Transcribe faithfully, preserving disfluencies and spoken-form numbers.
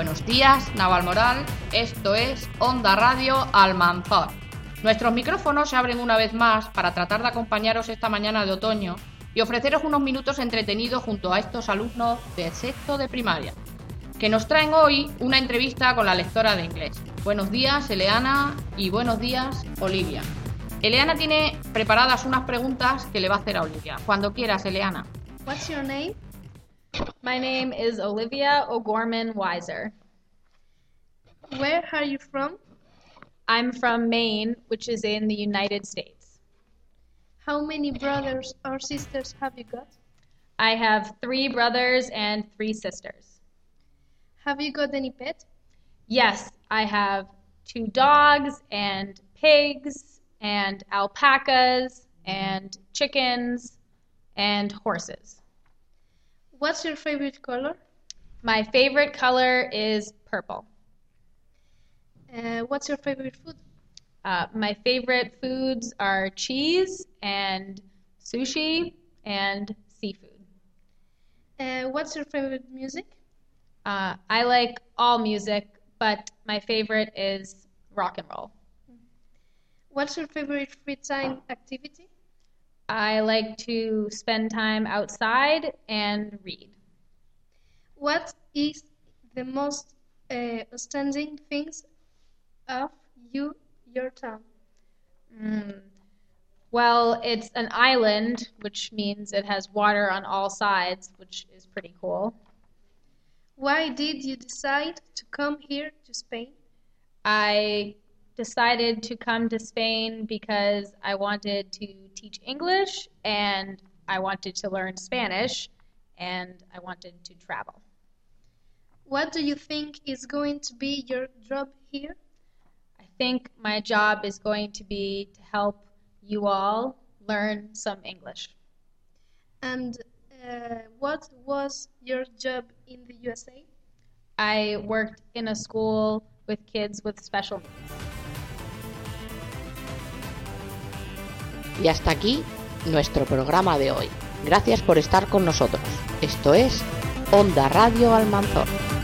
Buenos días, Navalmoral. Esto es Onda Radio Almanzor. Nuestros micrófonos se abren una vez más para tratar de acompañaros esta mañana de otoño y ofreceros unos minutos entretenidos junto a estos alumnos de sexto de primaria, que nos traen hoy una entrevista con la lectora de inglés. Buenos días, Eleana, y buenos días, Olivia. Eleana tiene preparadas unas preguntas que le va a hacer a Olivia. Cuando quieras, Eleana. What's your name? My name is Olivia O'Gorman Weiser. Where are you from? I'm from Maine, which is in the United States. How many brothers or sisters have you got? I have three brothers and three sisters. Have you got any pet? Yes, I have two dogs and pigs and alpacas and chickens and horses. What's your favorite color? My favorite color is purple. Uh, what's your favorite food? Uh, my favorite foods are cheese and sushi and seafood. Uh, what's your favorite music? Uh, I like all music, but my favorite is rock and roll. What's your favorite free time activity? I like to spend time outside and read. What is the most uh, outstanding things of you, your town? Mm. Well, it's an island, which means it has water on all sides, which is pretty cool. Why did you decide to come here to Spain? I decided to come to Spain because I wanted to teach English and I wanted to learn Spanish and I wanted to travel. What do you think is going to be your job here? I think my job is going to be to help you all learn some English. And uh, what was your job in the U S A? I worked in a school with kids with special needs. Y hasta aquí nuestro programa de hoy. Gracias por estar con nosotros. Esto es Onda Radio Almanzor.